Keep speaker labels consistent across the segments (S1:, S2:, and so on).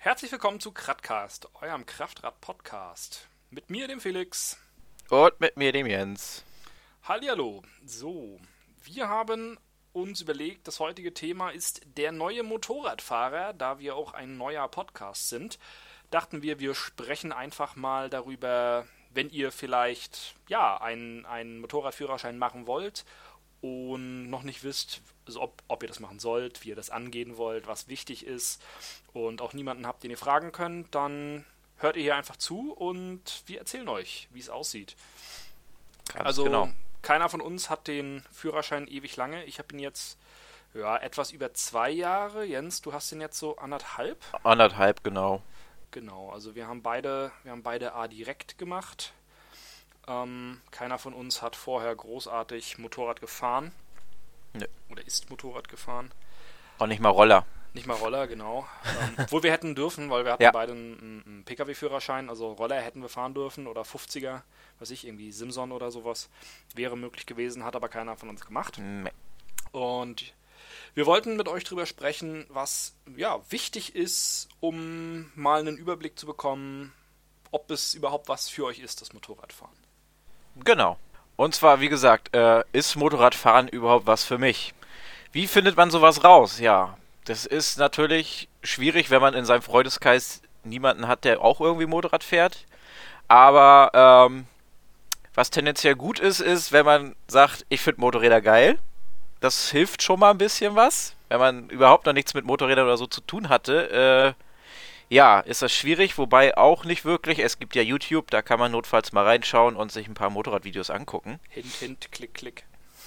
S1: Herzlich willkommen zu Kratcast, eurem Kraftrad-Podcast. Mit mir, dem Felix.
S2: Und mit mir, dem Jens.
S1: Hallihallo. So, wir haben uns überlegt, das heutige Thema ist der neue Motorradfahrer. Da wir auch ein neuer Podcast sind, dachten wir sprechen einfach mal darüber, wenn ihr vielleicht einen Motorradführerschein machen wollt und noch nicht wisst, also ob ihr das machen sollt, wie ihr das angehen wollt, was wichtig ist und auch niemanden habt, den ihr fragen könnt, dann hört ihr hier einfach zu und wir erzählen euch, wie es aussieht.
S2: Ganz
S1: Also
S2: genau.
S1: keiner von uns hat den Führerschein ewig lange. Ich habe ihn jetzt etwas über 2 Jahre. Jens, du hast ihn jetzt so anderthalb?
S2: Anderthalb, genau.
S1: Genau, also wir haben beide A direkt gemacht. Keiner von uns hat vorher großartig Motorrad gefahren
S2: Nö.
S1: oder ist Motorrad gefahren.
S2: Auch nicht mal Roller.
S1: Nicht mal Roller, genau. Obwohl wir hätten dürfen, weil wir hatten
S2: Ja.
S1: beide einen Pkw-Führerschein, also Roller hätten wir fahren dürfen oder 50er, weiß ich, irgendwie Simson oder sowas. Wäre möglich gewesen, hat aber keiner von uns gemacht.
S2: Nee.
S1: Und wir wollten mit euch drüber sprechen, was wichtig ist, um mal einen Überblick zu bekommen, ob es überhaupt was für euch ist, das Motorradfahren.
S2: Genau. Und zwar, wie gesagt, ist Motorradfahren überhaupt was für mich? Wie findet man sowas raus? Ja, das ist natürlich schwierig, wenn man in seinem Freundeskreis niemanden hat, der auch irgendwie Motorrad fährt. Aber was tendenziell gut ist, wenn man sagt, ich finde Motorräder geil. Das hilft schon mal ein bisschen was. Wenn man überhaupt noch nichts mit Motorrädern oder so zu tun hatte, ja, ist das schwierig, wobei auch nicht wirklich. Es gibt ja YouTube, da kann man notfalls mal reinschauen und sich ein paar Motorradvideos angucken.
S1: Hint, hint, klick, klick.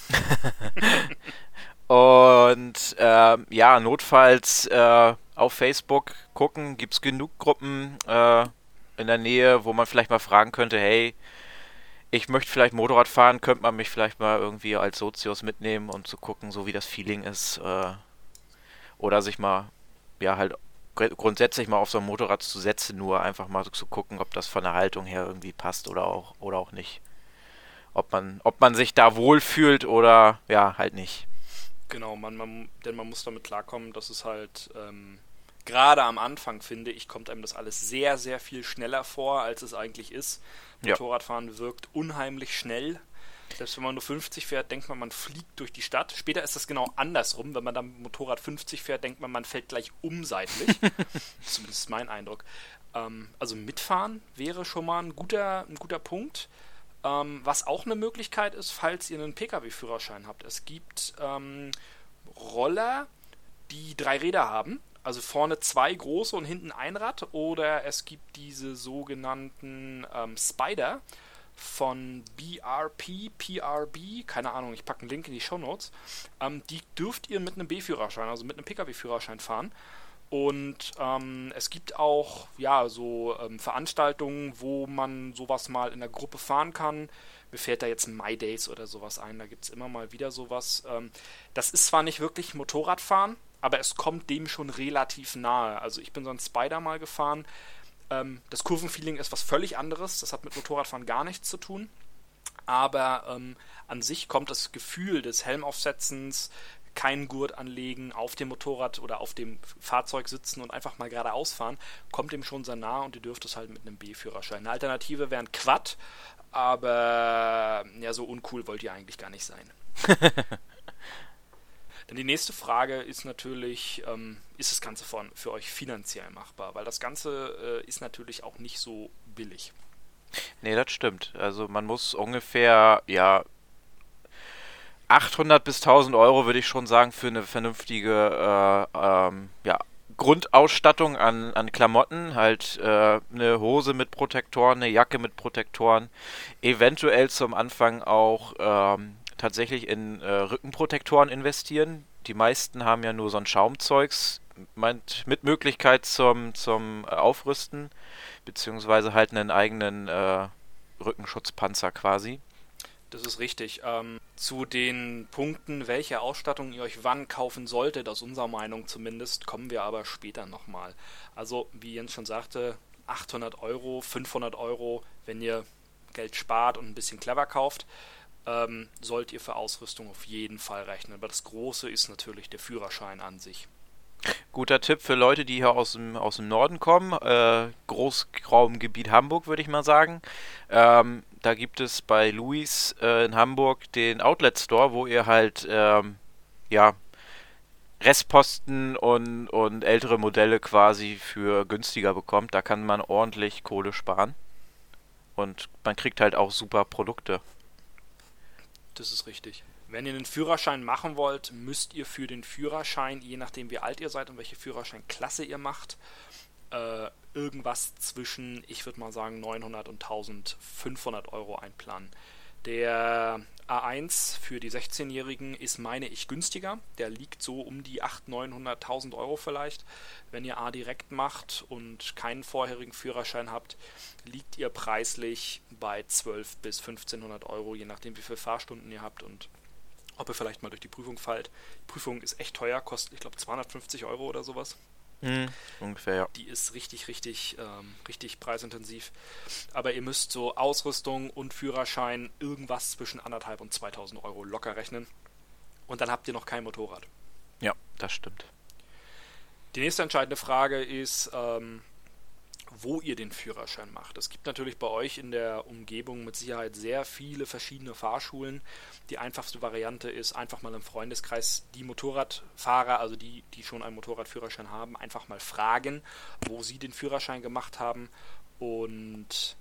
S2: Und ja, notfalls auf Facebook gucken, gibt es genug Gruppen in der Nähe, wo man vielleicht mal fragen könnte, hey, ich möchte vielleicht Motorrad fahren, könnte man mich vielleicht mal irgendwie als Sozius mitnehmen, um zu gucken, so wie das Feeling ist. Oder sich mal, ja, halt grundsätzlich mal auf so ein Motorrad zu setzen, nur einfach mal so zu gucken, ob das von der Haltung her irgendwie passt oder auch nicht. Ob man sich da wohlfühlt oder ja, halt nicht.
S1: Genau, denn man muss damit klarkommen, dass es halt gerade am Anfang, finde ich, kommt einem das alles sehr, sehr viel schneller vor, als es eigentlich ist.
S2: Ja.
S1: Motorradfahren wirkt unheimlich schnell. Selbst wenn man nur 50 fährt, denkt man fliegt durch die Stadt. Später ist das genau andersrum. Wenn man dann mit dem Motorrad 50 fährt, denkt man fällt gleich um seitlich. Zumindest mein Eindruck. Also mitfahren wäre schon mal ein guter Punkt. Was auch eine Möglichkeit ist, falls ihr einen Pkw-Führerschein habt. Es gibt Roller, die 3 Räder haben. Also vorne 2 große und hinten ein Rad. Oder es gibt diese sogenannten Spider von PRB, keine Ahnung, ich packe einen Link in die Shownotes. Die dürft ihr mit einem B-Führerschein, also mit einem Pkw-Führerschein fahren. Und es gibt auch Veranstaltungen, wo man sowas mal in der Gruppe fahren kann. Mir fällt da jetzt ein My Days oder sowas ein, da gibt es immer mal wieder sowas. Das ist zwar nicht wirklich Motorradfahren, aber es kommt dem schon relativ nahe. Also ich bin so ein Spider mal gefahren. Das Kurvenfeeling ist was völlig anderes, das hat mit Motorradfahren gar nichts zu tun. Aber an sich kommt das Gefühl des Helmaufsetzens, keinen Gurt anlegen, auf dem Motorrad oder auf dem Fahrzeug sitzen und einfach mal geradeaus fahren, kommt dem schon sehr nah und ihr dürft es halt mit einem B-Führerschein. Eine Alternative wäre ein Quad, aber ja, so uncool wollt ihr eigentlich gar nicht sein. Denn die nächste Frage ist natürlich, ist das Ganze für euch finanziell machbar? Weil das Ganze ist natürlich auch nicht so billig.
S2: Nee, das stimmt. Also man muss ungefähr, ja, 800 bis 1000 Euro würde ich schon sagen für eine vernünftige ja, Grundausstattung an Klamotten. Halt eine Hose mit Protektoren, eine Jacke mit Protektoren. Eventuell zum Anfang auch tatsächlich in Rückenprotektoren investieren. Die meisten haben ja nur so ein Schaumzeugs mit Möglichkeit zum Aufrüsten, beziehungsweise halt einen eigenen Rückenschutzpanzer quasi.
S1: Das ist richtig. Zu den Punkten, welche Ausstattung ihr euch wann kaufen solltet, aus unserer Meinung zumindest, kommen wir aber später nochmal. Also, wie Jens schon sagte, 800 Euro, 500 Euro, wenn ihr Geld spart und ein bisschen clever kauft, sollt ihr für Ausrüstung auf jeden Fall rechnen. Aber das Große ist natürlich der Führerschein an sich.
S2: Guter Tipp für Leute, die hier aus dem Norden kommen. Großraumgebiet Hamburg, würde ich mal sagen. Da gibt es bei Louis in Hamburg den Outlet Store, wo ihr halt ja, Restposten und ältere Modelle quasi für günstiger bekommt. Da kann man ordentlich Kohle sparen. Und man kriegt halt auch super Produkte.
S1: Das ist richtig. Wenn ihr einen Führerschein machen wollt, müsst ihr für den Führerschein, je nachdem wie alt ihr seid und welche Führerscheinklasse ihr macht, irgendwas zwischen, ich würde mal sagen, 900 und 1500 Euro einplanen. Der A1 für die 16-Jährigen ist, meine ich, günstiger. Der liegt so um die 800, 900, 1000 Euro vielleicht. Wenn ihr A direkt macht und keinen vorherigen Führerschein habt, liegt ihr preislich bei 12 bis 1500 Euro, je nachdem wie viele Fahrstunden ihr habt und ob ihr vielleicht mal durch die Prüfung fallt. Die Prüfung ist echt teuer, kostet, ich glaube, 250 Euro oder sowas.
S2: Ungefähr, ja.
S1: Die ist richtig preisintensiv. Aber ihr müsst so Ausrüstung und Führerschein irgendwas zwischen 1.500 und 2.000 Euro locker rechnen. Und dann habt ihr noch kein Motorrad.
S2: Ja, das stimmt.
S1: Die nächste entscheidende Frage ist, wo ihr den Führerschein macht. Es gibt natürlich bei euch in der Umgebung mit Sicherheit sehr viele verschiedene Fahrschulen. Die einfachste Variante ist, einfach mal im Freundeskreis die Motorradfahrer, also die schon einen Motorradführerschein haben, einfach mal fragen, wo sie den Führerschein gemacht haben und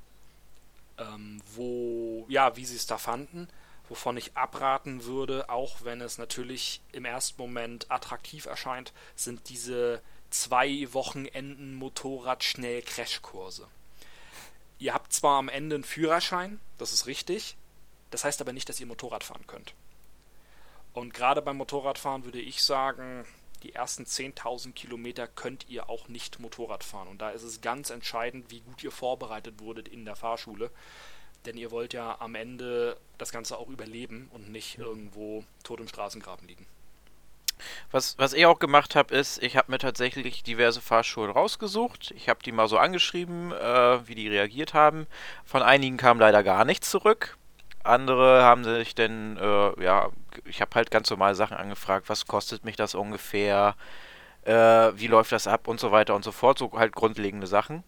S1: wie sie es da fanden. Wovon ich abraten würde, auch wenn es natürlich im ersten Moment attraktiv erscheint, sind diese 2 Wochenenden Motorrad-Schnell-Crashkurse. Ihr habt zwar am Ende einen Führerschein, das ist richtig, das heißt aber nicht, dass ihr Motorrad fahren könnt. Und gerade beim Motorradfahren würde ich sagen, die ersten 10.000 Kilometer könnt ihr auch nicht Motorrad fahren. Und da ist es ganz entscheidend, wie gut ihr vorbereitet wurdet in der Fahrschule. Denn ihr wollt ja am Ende das Ganze auch überleben und nicht irgendwo tot im Straßengraben liegen.
S2: Was ich auch gemacht habe, ist, ich habe mir tatsächlich diverse Fahrschulen rausgesucht. Ich habe die mal so angeschrieben, wie die reagiert haben. Von einigen kam leider gar nichts zurück. Andere haben sich dann, ich habe halt ganz normale Sachen angefragt. Was kostet mich das ungefähr? Wie läuft das ab und so weiter und so fort. So halt grundlegende Sachen.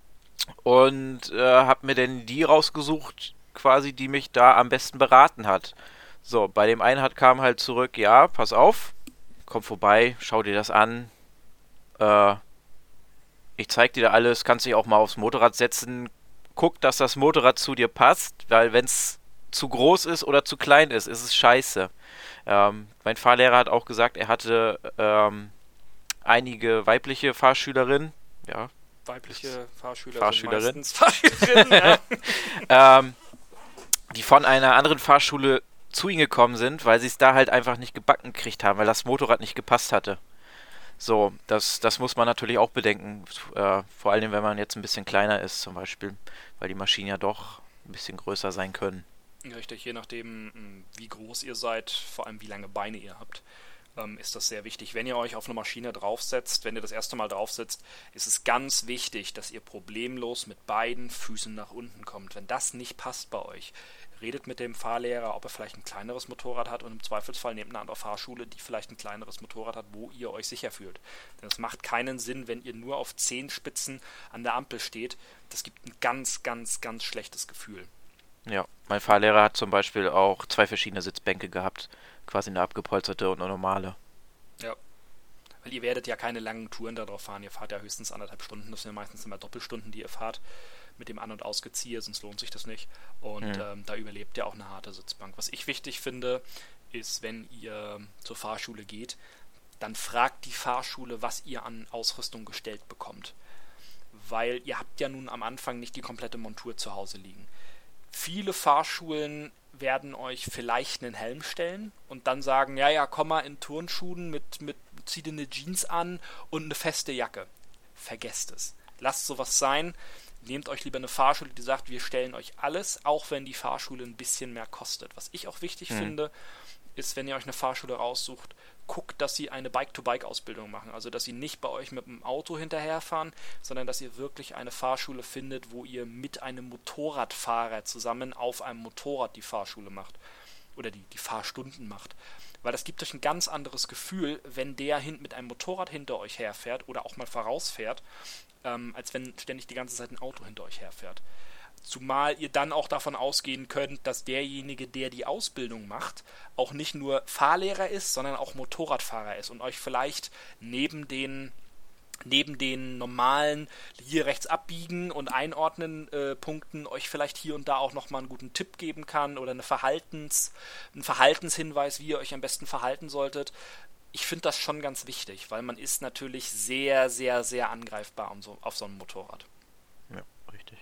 S2: Und habe mir dann die rausgesucht, quasi, die mich da am besten beraten hat. So, bei dem einen kam halt zurück, ja, pass auf, komm vorbei, schau dir das an. Äh, Ich zeig dir da alles, kannst dich auch mal aufs Motorrad setzen. Guck, dass das Motorrad zu dir passt, weil wenn es zu groß ist oder zu klein ist es scheiße. Mein Fahrlehrer hat auch gesagt, er hatte einige weibliche Fahrschülerinnen, ja,
S1: Weibliche Fahrschüler sind
S2: Fahrschülerin,
S1: meistens Fahrschülerinnen, ja.
S2: ähm, die von einer anderen Fahrschule zu ihm gekommen sind, weil sie es da halt einfach nicht gebacken gekriegt haben, weil das Motorrad nicht gepasst hatte. So, das muss man natürlich auch bedenken, vor allem wenn man jetzt ein bisschen kleiner ist zum Beispiel, weil die Maschinen ja doch ein bisschen größer sein können.
S1: Richtig, je nachdem, wie groß ihr seid, vor allem wie lange Beine ihr habt, ist das sehr wichtig. Wenn ihr euch auf eine Maschine draufsetzt, wenn ihr das erste Mal draufsetzt, ist es ganz wichtig, dass ihr problemlos mit beiden Füßen nach unten kommt. Wenn das nicht passt bei euch, redet mit dem Fahrlehrer, ob er vielleicht ein kleineres Motorrad hat und im Zweifelsfall nehmt eine andere Fahrschule, die vielleicht ein kleineres Motorrad hat, wo ihr euch sicher fühlt. Denn es macht keinen Sinn, wenn ihr nur auf Zehenspitzen an der Ampel steht. Das gibt ein ganz, ganz, ganz schlechtes Gefühl.
S2: Ja, mein Fahrlehrer hat zum Beispiel auch zwei verschiedene Sitzbänke gehabt, quasi eine abgepolsterte und eine normale.
S1: Ja. Weil ihr werdet ja keine langen Touren darauf fahren. Ihr fahrt ja höchstens 1,5 Stunden. Das sind ja meistens immer Doppelstunden, die ihr fahrt mit dem An- und Ausgezieher, sonst lohnt sich das nicht. Und da überlebt ihr auch eine harte Sitzbank. Was ich wichtig finde, ist, wenn ihr zur Fahrschule geht, dann fragt die Fahrschule, was ihr an Ausrüstung gestellt bekommt. Weil ihr habt ja nun am Anfang nicht die komplette Montur zu Hause liegen. Viele Fahrschulen werden euch vielleicht einen Helm stellen und dann sagen, ja, ja, komm mal in Turnschuhen zieh dir eine Jeans an und eine feste Jacke. Vergesst es. Lasst sowas sein. Nehmt euch lieber eine Fahrschule, die sagt, wir stellen euch alles, auch wenn die Fahrschule ein bisschen mehr kostet. Was ich auch wichtig finde, ist, wenn ihr euch eine Fahrschule raussucht, guckt, dass sie eine Bike-to-Bike-Ausbildung machen. Also, dass sie nicht bei euch mit dem Auto hinterherfahren, sondern dass ihr wirklich eine Fahrschule findet, wo ihr mit einem Motorradfahrer zusammen auf einem Motorrad die Fahrschule macht. oder die Fahrstunden macht. Weil das gibt euch ein ganz anderes Gefühl, wenn der mit einem Motorrad hinter euch herfährt oder auch mal vorausfährt, als wenn ständig die ganze Zeit ein Auto hinter euch herfährt. Zumal ihr dann auch davon ausgehen könnt, dass derjenige, der die Ausbildung macht, auch nicht nur Fahrlehrer ist, sondern auch Motorradfahrer ist und euch vielleicht neben den normalen hier rechts abbiegen und einordnen Punkten euch vielleicht hier und da auch nochmal einen guten Tipp geben kann oder einen Verhaltenshinweis, wie ihr euch am besten verhalten solltet. Ich finde das schon ganz wichtig, weil man ist natürlich sehr, sehr, sehr angreifbar auf so einem Motorrad.
S2: Ja, richtig.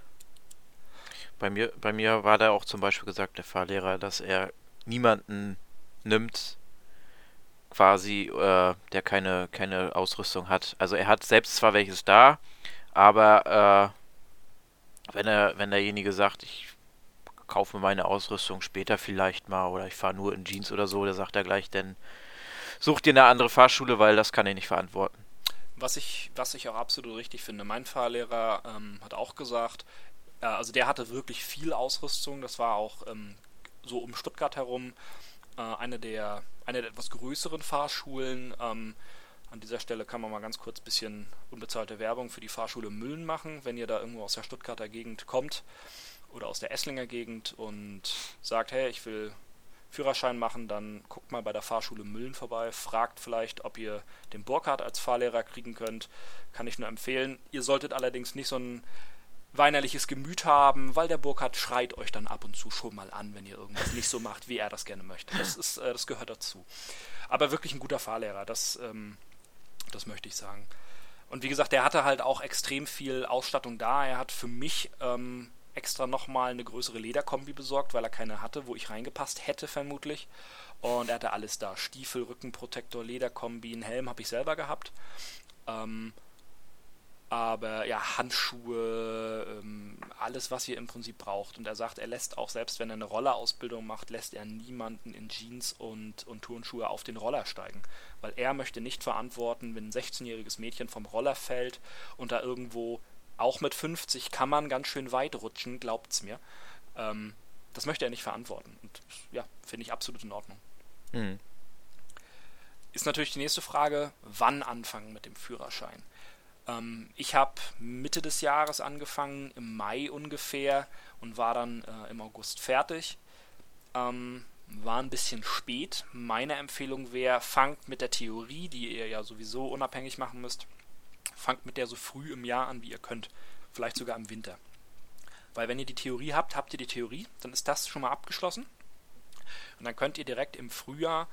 S2: Bei mir war da auch zum Beispiel gesagt, der Fahrlehrer, dass er niemanden nimmt, quasi, der keine Ausrüstung hat. Also er hat selbst zwar welches da, aber wenn derjenige sagt, ich kaufe mir meine Ausrüstung später vielleicht mal oder ich fahre nur in Jeans oder so, da sagt er gleich, dann such dir eine andere Fahrschule, weil das kann ich nicht verantworten.
S1: Was ich auch absolut richtig finde. Mein Fahrlehrer hat auch gesagt, also der hatte wirklich viel Ausrüstung. Das war auch so um Stuttgart herum eine der etwas größeren Fahrschulen. An dieser Stelle kann man mal ganz kurz ein bisschen unbezahlte Werbung für die Fahrschule Müllen machen, wenn ihr da irgendwo aus der Stuttgarter Gegend kommt oder aus der Esslinger Gegend und sagt, hey, ich will Führerschein machen, dann guckt mal bei der Fahrschule Müllen vorbei, fragt vielleicht, ob ihr den Burkhardt als Fahrlehrer kriegen könnt. Kann ich nur empfehlen. Ihr solltet allerdings nicht so ein weinerliches Gemüt haben, weil der Burkhardt schreit euch dann ab und zu schon mal an, wenn ihr irgendwas nicht so macht, wie er das gerne möchte. Das gehört dazu. Aber wirklich ein guter Fahrlehrer, das möchte ich sagen. Und wie gesagt, der hatte halt auch extrem viel Ausstattung da. Er hat für mich extra nochmal eine größere Lederkombi besorgt, weil er keine hatte, wo ich reingepasst hätte vermutlich. Und er hatte alles da. Stiefel, Rückenprotektor, Lederkombi, einen Helm habe ich selber gehabt. Aber ja, Handschuhe, alles, was ihr im Prinzip braucht. Und er sagt, er lässt auch, selbst wenn er eine Rollerausbildung macht, lässt er niemanden in Jeans und Turnschuhe auf den Roller steigen. Weil er möchte nicht verantworten, wenn ein 16-jähriges Mädchen vom Roller fällt und da irgendwo, auch mit 50 kann man ganz schön weit rutschen, glaubt's mir. Das möchte er nicht verantworten. Und ja, finde ich absolut in Ordnung.
S2: Hm.
S1: Ist natürlich die nächste Frage, wann anfangen mit dem Führerschein? Ich habe Mitte des Jahres angefangen, im Mai ungefähr, und war dann im August fertig. War ein bisschen spät. Meine Empfehlung wäre, fangt mit der Theorie, die ihr ja sowieso unabhängig machen müsst, fangt mit der so früh im Jahr an, wie ihr könnt. Vielleicht sogar im Winter. Weil wenn ihr die Theorie habt, habt ihr die Theorie, dann ist das schon mal abgeschlossen. Und dann könnt ihr direkt im Frühjahr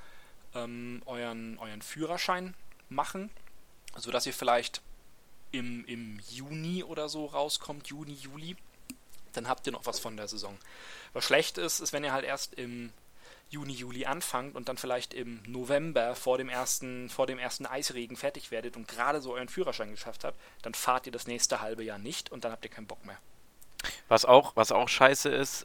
S1: euren Führerschein machen, sodass ihr vielleicht im Juni oder so rauskommt, Juni, Juli, dann habt ihr noch was von der Saison. Was schlecht ist, wenn ihr halt erst im Juni, Juli anfangt und dann vielleicht im November vor dem ersten Eisregen fertig werdet und gerade so euren Führerschein geschafft habt, dann fahrt ihr das nächste halbe Jahr nicht und dann habt ihr keinen Bock mehr.
S2: Was auch scheiße ist,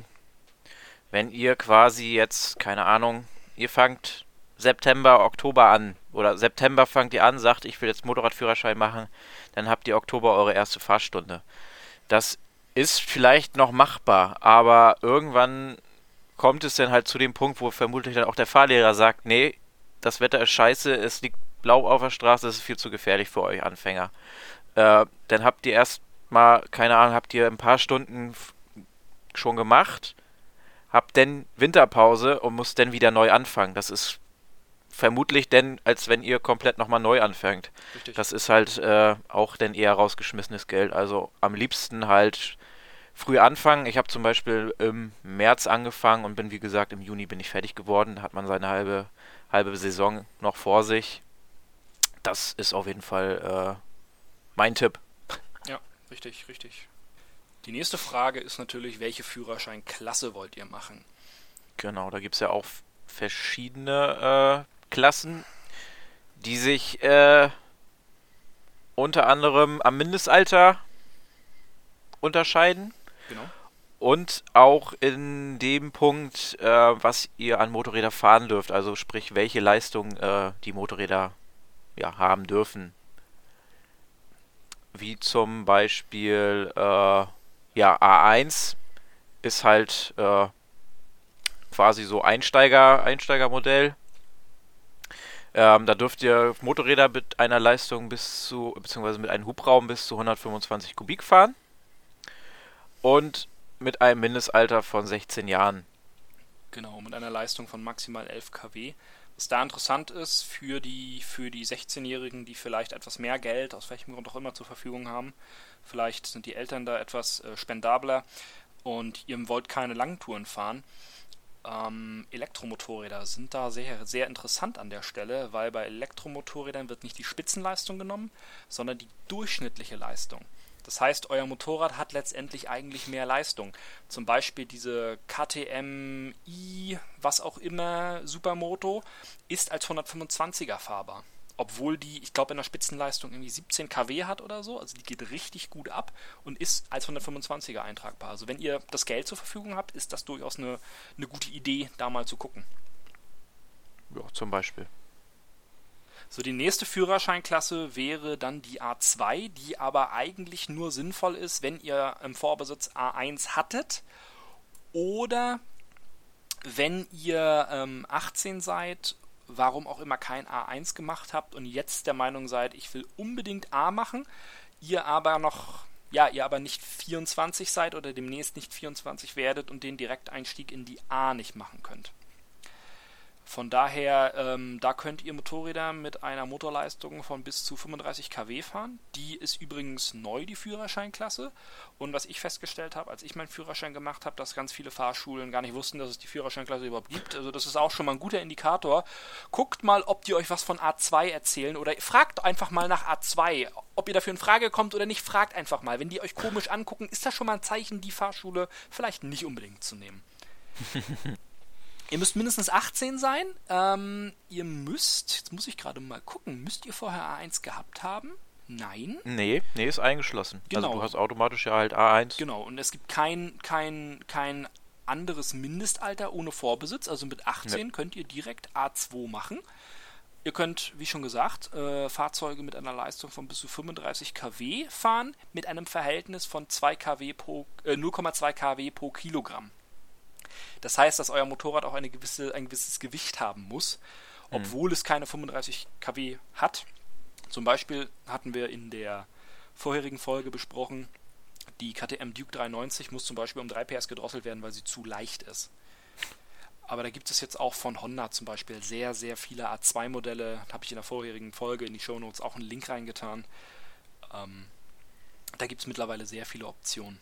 S2: wenn ihr quasi jetzt, keine Ahnung, ihr fangt September, Oktober an oder September fangt ihr an, sagt, ich will jetzt Motorradführerschein machen, dann habt ihr Oktober eure erste Fahrstunde. Das ist vielleicht noch machbar, aber irgendwann kommt es dann halt zu dem Punkt, wo vermutlich dann auch der Fahrlehrer sagt, nee, das Wetter ist scheiße, es liegt blau auf der Straße, das ist viel zu gefährlich für euch Anfänger. Dann habt ihr erst mal, keine Ahnung, habt ihr ein paar Stunden schon gemacht, habt dann Winterpause und müsst dann wieder neu anfangen. Das ist vermutlich denn, als wenn ihr komplett nochmal neu anfängt.
S1: Richtig.
S2: Das ist halt auch dann eher rausgeschmissenes Geld. Also am liebsten halt früh anfangen. Ich habe zum Beispiel im März angefangen und bin, wie gesagt, im Juni bin ich fertig geworden. Da hat man seine halbe Saison noch vor sich. Das ist auf jeden Fall mein Tipp.
S1: Ja, richtig, richtig. Die nächste Frage ist natürlich, welche Führerscheinklasse wollt ihr machen?
S2: Genau, da gibt es ja auch verschiedene Klassen, die sich unter anderem am Mindestalter unterscheiden
S1: Genau.
S2: und auch in dem Punkt, was ihr an Motorräder fahren dürft, also sprich, welche Leistung die Motorräder ja, haben dürfen. Wie zum Beispiel ja, A1 ist halt quasi so Einsteigermodell. Da dürft ihr Motorräder mit einer Leistung beziehungsweise mit einem Hubraum bis zu 125 Kubik fahren und mit einem Mindestalter von 16 Jahren.
S1: Genau, mit einer Leistung von maximal 11 kW. Was da interessant ist für die 16-Jährigen, die vielleicht etwas mehr Geld, aus welchem Grund auch immer, zur Verfügung haben. Vielleicht sind die Eltern da etwas spendabler und ihr wollt keine Langtouren fahren. Elektromotorräder sind da sehr, sehr interessant an der Stelle, weil bei Elektromotorrädern wird nicht die Spitzenleistung genommen, sondern die durchschnittliche Leistung. Das heißt, euer Motorrad hat letztendlich eigentlich mehr Leistung. Zum Beispiel diese KTM-i, was auch immer, Supermoto, ist als 125er fahrbar. Obwohl die, ich glaube, in der Spitzenleistung irgendwie 17 kW hat oder so. Also die geht richtig gut ab und ist als 125er eintragbar. Also wenn ihr das Geld zur Verfügung habt, ist das durchaus eine gute Idee, da mal zu gucken.
S2: Ja, zum Beispiel.
S1: So, die nächste Führerscheinklasse wäre dann die A2, die aber eigentlich nur sinnvoll ist, wenn ihr im Vorbesitz A1 hattet oder wenn ihr 18 seid, warum auch immer kein A1 gemacht habt und jetzt der Meinung seid, ich will unbedingt A machen, ihr aber nicht 24 seid oder demnächst nicht 24 werdet und den Direkteinstieg in die A nicht machen könnt. Von daher, da könnt ihr Motorräder mit einer Motorleistung von bis zu 35 kW fahren. Die ist übrigens neu, die Führerscheinklasse. Und was ich festgestellt habe, als ich meinen Führerschein gemacht habe, dass ganz viele Fahrschulen gar nicht wussten, dass es die Führerscheinklasse überhaupt gibt. Also das ist auch schon mal ein guter Indikator. Guckt mal, ob die euch was von A2 erzählen oder fragt einfach mal nach A2. Ob ihr dafür in Frage kommt oder nicht, fragt einfach mal. Wenn die euch komisch angucken, ist das schon mal ein Zeichen, die Fahrschule vielleicht nicht unbedingt zu nehmen. Ihr müsst mindestens 18 sein. Jetzt muss ich gerade mal gucken, müsst ihr vorher A1 gehabt haben? Nein.
S2: Nee, ist eingeschlossen.
S1: Genau.
S2: Also du hast automatisch ja halt A1.
S1: Genau, und es gibt kein anderes Mindestalter ohne Vorbesitz. Also mit 18 könnt ihr direkt A2 machen. Ihr könnt, wie schon gesagt, Fahrzeuge mit einer Leistung von bis zu 35 kW fahren, mit einem Verhältnis von 0,2 kW pro Kilogramm. Das heißt, dass euer Motorrad auch ein gewisses Gewicht haben muss, obwohl es keine 35 kW hat. Zum Beispiel hatten wir in der vorherigen Folge besprochen, die KTM Duke 390 muss zum Beispiel um 3 PS gedrosselt werden, weil sie zu leicht ist. Aber da gibt es jetzt auch von Honda zum Beispiel sehr, sehr viele A2-Modelle. Da habe ich in der vorherigen Folge in die Shownotes auch einen Link reingetan. Da gibt es mittlerweile sehr viele Optionen.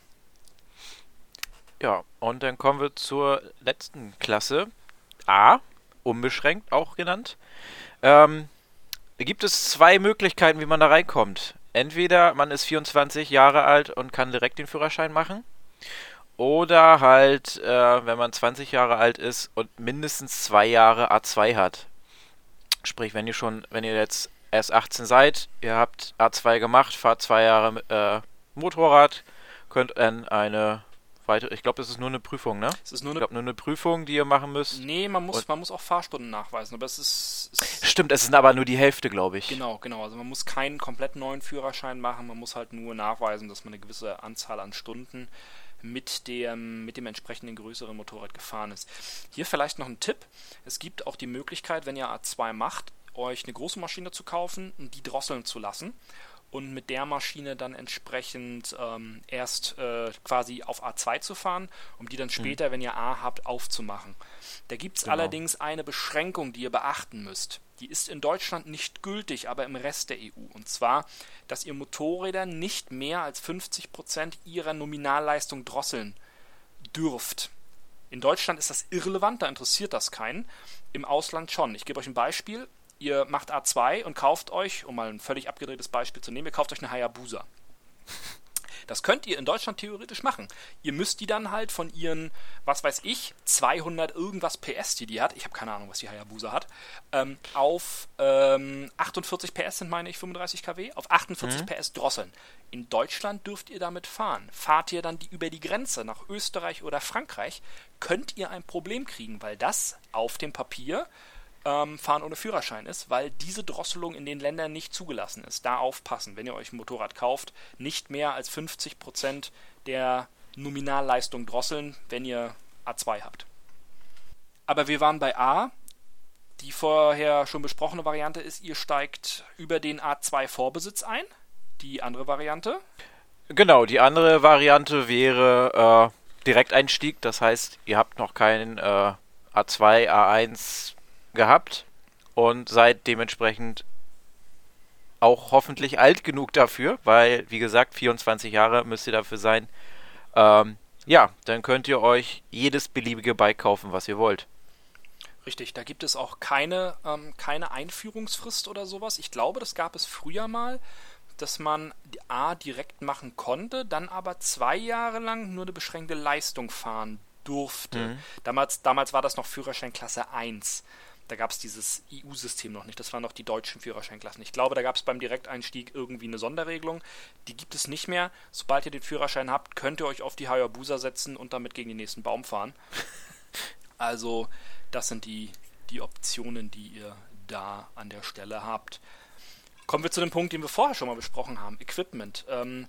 S2: Ja, und dann kommen wir zur letzten Klasse. A, unbeschränkt auch genannt. Da gibt es zwei Möglichkeiten, wie man da reinkommt. Entweder man ist 24 Jahre alt und kann direkt den Führerschein machen. Oder halt, wenn man 20 Jahre alt ist und mindestens 2 Jahre A2 hat. Sprich, wenn ihr jetzt erst 18 seid, ihr habt A2 gemacht, fahrt 2 Jahre Motorrad, könnt dann ich glaube, das ist nur eine Prüfung, ne?
S1: Es ist nur
S2: nur eine Prüfung, die ihr machen müsst.
S1: Nee, man muss auch Fahrstunden nachweisen, aber es ist
S2: Stimmt, es sind aber nur die Hälfte, glaube ich.
S1: Genau. Also man muss keinen komplett neuen Führerschein machen, man muss halt nur nachweisen, dass man eine gewisse Anzahl an Stunden mit dem entsprechenden größeren Motorrad gefahren ist. Hier vielleicht noch ein Tipp. Es gibt auch die Möglichkeit, wenn ihr A2 macht, euch eine große Maschine zu kaufen und die drosseln zu lassen. Und mit der Maschine dann entsprechend erst quasi auf A2 zu fahren, um die dann später, wenn ihr A habt, aufzumachen. Da gibt es allerdings eine Beschränkung, die ihr beachten müsst. Die ist in Deutschland nicht gültig, aber im Rest der EU. Und zwar, dass ihr Motorräder nicht mehr als 50% ihrer Nominalleistung drosseln dürft. In Deutschland ist das irrelevant, da interessiert das keinen. Im Ausland schon. Ich gebe euch ein Beispiel. Ihr macht A2 und kauft euch, um mal ein völlig abgedrehtes Beispiel zu nehmen, ihr kauft euch eine Hayabusa. Das könnt ihr in Deutschland theoretisch machen. Ihr müsst die dann halt von ihren, 200 irgendwas PS, die hat, ich habe keine Ahnung, was die Hayabusa hat, auf 48 PS sind, meine ich, 35 kW, auf 48 PS drosseln. In Deutschland dürft ihr damit fahren. Fahrt ihr dann über die Grenze nach Österreich oder Frankreich, könnt ihr ein Problem kriegen, weil das auf dem Papier Fahren ohne Führerschein ist, weil diese Drosselung in den Ländern nicht zugelassen ist. Da aufpassen, wenn ihr euch ein Motorrad kauft, nicht mehr als 50% der Nominalleistung drosseln, wenn ihr A2 habt. Aber wir waren bei A. Die vorher schon besprochene Variante ist, ihr steigt über den A2 Vorbesitz ein. Die andere Variante?
S2: Genau, die andere Variante wäre Direkteinstieg. Das heißt, ihr habt noch keinen A2, A1 gehabt und seid dementsprechend auch hoffentlich alt genug dafür, weil, wie gesagt, 24 Jahre müsst ihr dafür sein. Ja, dann könnt ihr euch jedes beliebige Bike kaufen, was ihr wollt.
S1: Richtig, da gibt es auch keine Einführungsfrist oder sowas. Ich glaube, das gab es früher mal, dass man A direkt machen konnte, dann aber 2 Jahre lang nur eine beschränkte Leistung fahren durfte.
S2: Mhm.
S1: Damals war das noch Führerschein Klasse 1. Da gab es dieses EU-System noch nicht. Das waren noch die deutschen Führerscheinklassen. Ich glaube, da gab es beim Direkteinstieg irgendwie eine Sonderregelung. Die gibt es nicht mehr. Sobald ihr den Führerschein habt, könnt ihr euch auf die Hayabusa setzen und damit gegen den nächsten Baum fahren. Also, das sind die Optionen, die ihr da an der Stelle habt. Kommen wir zu dem Punkt, den wir vorher schon mal besprochen haben. Equipment.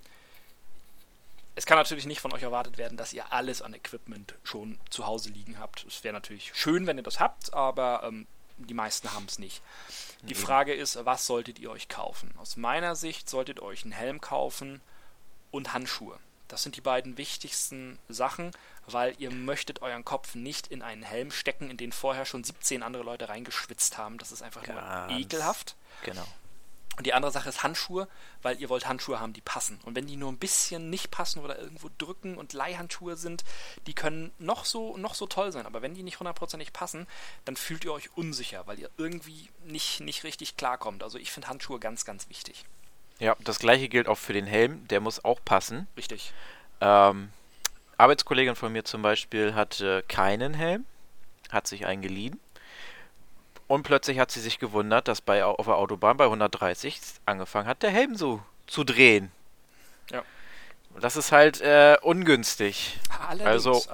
S1: Es kann natürlich nicht von euch erwartet werden, dass ihr alles an Equipment schon zu Hause liegen habt. Es wäre natürlich schön, wenn ihr das habt, aber die meisten haben es nicht. Die Frage ist, was solltet ihr euch kaufen? Aus meiner Sicht solltet ihr euch einen Helm kaufen und Handschuhe. Das sind die beiden wichtigsten Sachen, weil ihr möchtet euren Kopf nicht in einen Helm stecken, in den vorher schon 17 andere Leute reingeschwitzt haben. Das ist einfach nur ekelhaft.
S2: Genau.
S1: Und die andere Sache ist Handschuhe, weil ihr wollt Handschuhe haben, die passen. Und wenn die nur ein bisschen nicht passen oder irgendwo drücken und Leihhandschuhe sind, die können noch so toll sein. Aber wenn die nicht hundertprozentig passen, dann fühlt ihr euch unsicher, weil ihr irgendwie nicht richtig klarkommt. Also ich finde Handschuhe ganz, ganz wichtig.
S2: Ja, das gleiche gilt auch für den Helm. Der muss auch passen.
S1: Richtig.
S2: Arbeitskollegin von mir zum Beispiel hatte keinen Helm, hat sich einen geliehen. Und plötzlich hat sie sich gewundert, dass auf der Autobahn bei 130 angefangen hat, der Helm so zu drehen.
S1: Ja.
S2: Das ist halt ungünstig.
S1: Allerdings.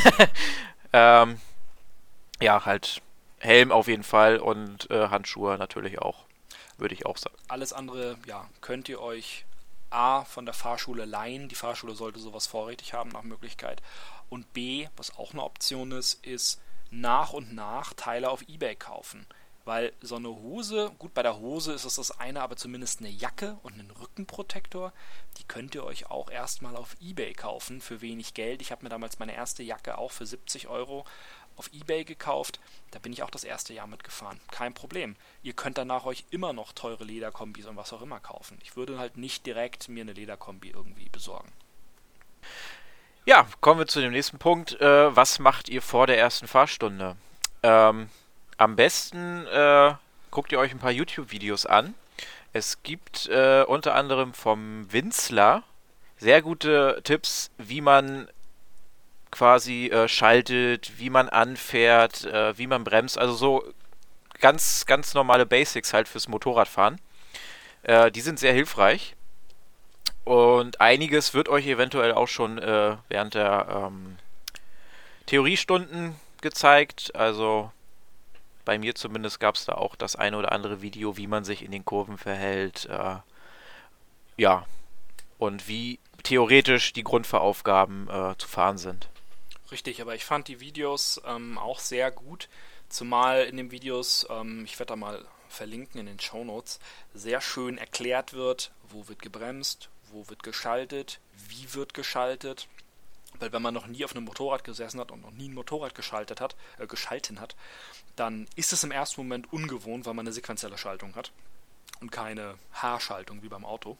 S2: Ja, halt Helm auf jeden Fall und Handschuhe natürlich auch, würde ich auch sagen.
S1: Alles andere, ja, könnt ihr euch A, von der Fahrschule leihen. Die Fahrschule sollte sowas vorrätig haben nach Möglichkeit. Und B, was auch eine Option ist nach und nach Teile auf eBay kaufen. Weil so eine Hose, gut, bei der Hose ist es das eine, aber zumindest eine Jacke und einen Rückenprotektor, die könnt ihr euch auch erstmal auf eBay kaufen für wenig Geld. Ich habe mir damals meine erste Jacke auch für 70 Euro auf eBay gekauft. Da bin ich auch das erste Jahr mitgefahren. Kein Problem. Ihr könnt danach euch immer noch teure Lederkombis und was auch immer kaufen. Ich würde halt nicht direkt mir eine Lederkombi irgendwie besorgen.
S2: Ja, kommen wir zu dem nächsten Punkt. Was macht ihr vor der ersten Fahrstunde? Am besten guckt ihr euch ein paar YouTube-Videos an. Es gibt unter anderem vom Winzler sehr gute Tipps, wie man quasi schaltet, wie man anfährt, wie man bremst. Also so ganz, ganz normale Basics halt fürs Motorradfahren. Die sind sehr hilfreich. Und einiges wird euch eventuell auch schon während der Theoriestunden gezeigt. Also bei mir zumindest gab es da auch das eine oder andere Video, wie man sich in den Kurven verhält. Ja, und wie theoretisch die Grundfahraufgaben zu fahren sind.
S1: Richtig, aber ich fand die Videos auch sehr gut. Zumal in den Videos, ich werde da mal verlinken in den Shownotes, sehr schön erklärt wird, wo wird gebremst, wo wird geschaltet, wie wird geschaltet. Weil wenn man noch nie auf einem Motorrad gesessen hat und noch nie ein Motorrad geschalten hat, dann ist es im ersten Moment ungewohnt, weil man eine sequentielle Schaltung hat und keine Haarschaltung wie beim Auto.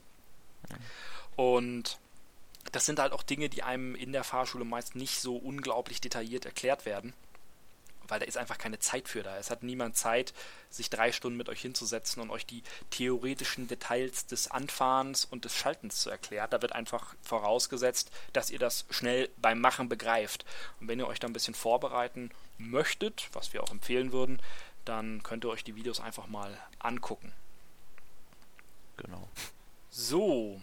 S1: Und das sind halt auch Dinge, die einem in der Fahrschule meist nicht so unglaublich detailliert erklärt werden, weil da ist einfach keine Zeit für da. Es hat niemand Zeit, sich 3 Stunden mit euch hinzusetzen und euch die theoretischen Details des Anfahrens und des Schaltens zu erklären. Da wird einfach vorausgesetzt, dass ihr das schnell beim Machen begreift. Und wenn ihr euch da ein bisschen vorbereiten möchtet, was wir auch empfehlen würden, dann könnt ihr euch die Videos einfach mal angucken.
S2: Genau.
S1: So.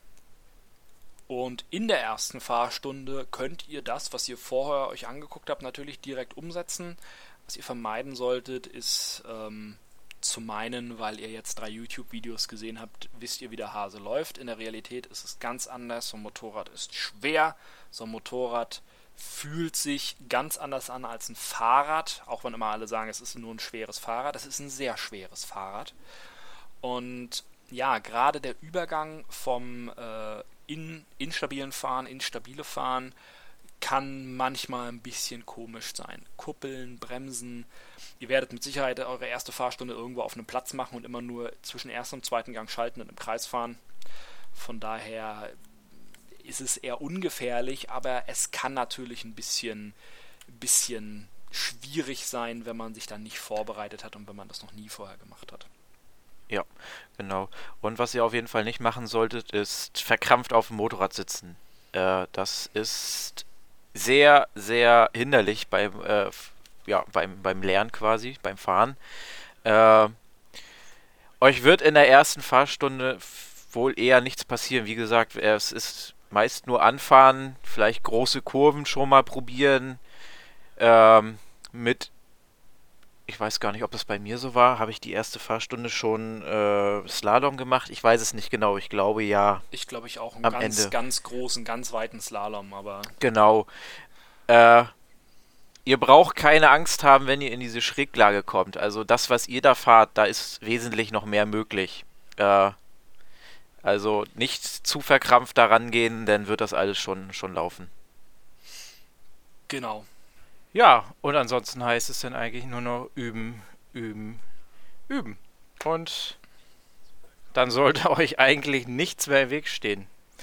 S1: Und in der ersten Fahrstunde könnt ihr das, was ihr vorher euch angeguckt habt, natürlich direkt umsetzen. Was ihr vermeiden solltet, ist zum einen, weil ihr jetzt 3 YouTube-Videos gesehen habt, wisst ihr, wie der Hase läuft. In der Realität ist es ganz anders. So ein Motorrad ist schwer. So ein Motorrad fühlt sich ganz anders an als ein Fahrrad, auch wenn immer alle sagen, es ist nur ein schweres Fahrrad. Es ist ein sehr schweres Fahrrad. Und ja, gerade der Übergang vom instabilen Fahren ins stabile Fahren kann manchmal ein bisschen komisch sein. Kuppeln, Bremsen. Ihr werdet mit Sicherheit eure erste Fahrstunde irgendwo auf einem Platz machen und immer nur zwischen ersten und zweiten Gang schalten und im Kreis fahren. Von daher ist es eher ungefährlich, aber es kann natürlich ein bisschen schwierig sein, wenn man sich dann nicht vorbereitet hat und wenn man das noch nie vorher gemacht hat.
S2: Ja, genau. Und was ihr auf jeden Fall nicht machen solltet, ist verkrampft auf dem Motorrad sitzen. Das ist sehr, sehr hinderlich beim Lernen quasi, beim Fahren. Äh, Euch wird in der ersten Fahrstunde wohl eher nichts passieren. Wie gesagt, es ist meist nur anfahren, vielleicht große Kurven schon mal probieren. Ähm, mit, ich weiß gar nicht, ob das bei mir so war. Habe ich die erste Fahrstunde schon Slalom gemacht? Ich weiß es nicht genau. Ich glaube ja.
S1: Ich glaube, ich auch einen
S2: Am
S1: ganz,
S2: Ende.
S1: ganz großen, ganz weiten Slalom, aber
S2: Genau. Äh, Ihr braucht keine Angst haben, wenn ihr in diese Schräglage kommt. Also das, was ihr da fahrt, da ist wesentlich noch mehr möglich. Äh, also nicht zu verkrampft daran gehen, dann wird das alles schon laufen.
S1: genau.
S2: Ja, und ansonsten heißt es dann eigentlich nur noch üben, üben, üben. Und dann sollte euch eigentlich nichts mehr im Weg stehen.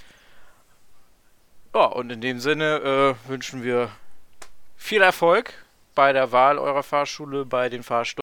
S2: Ja, und in dem Sinne wünschen wir viel Erfolg bei der Wahl eurer Fahrschule, bei den Fahrstunden.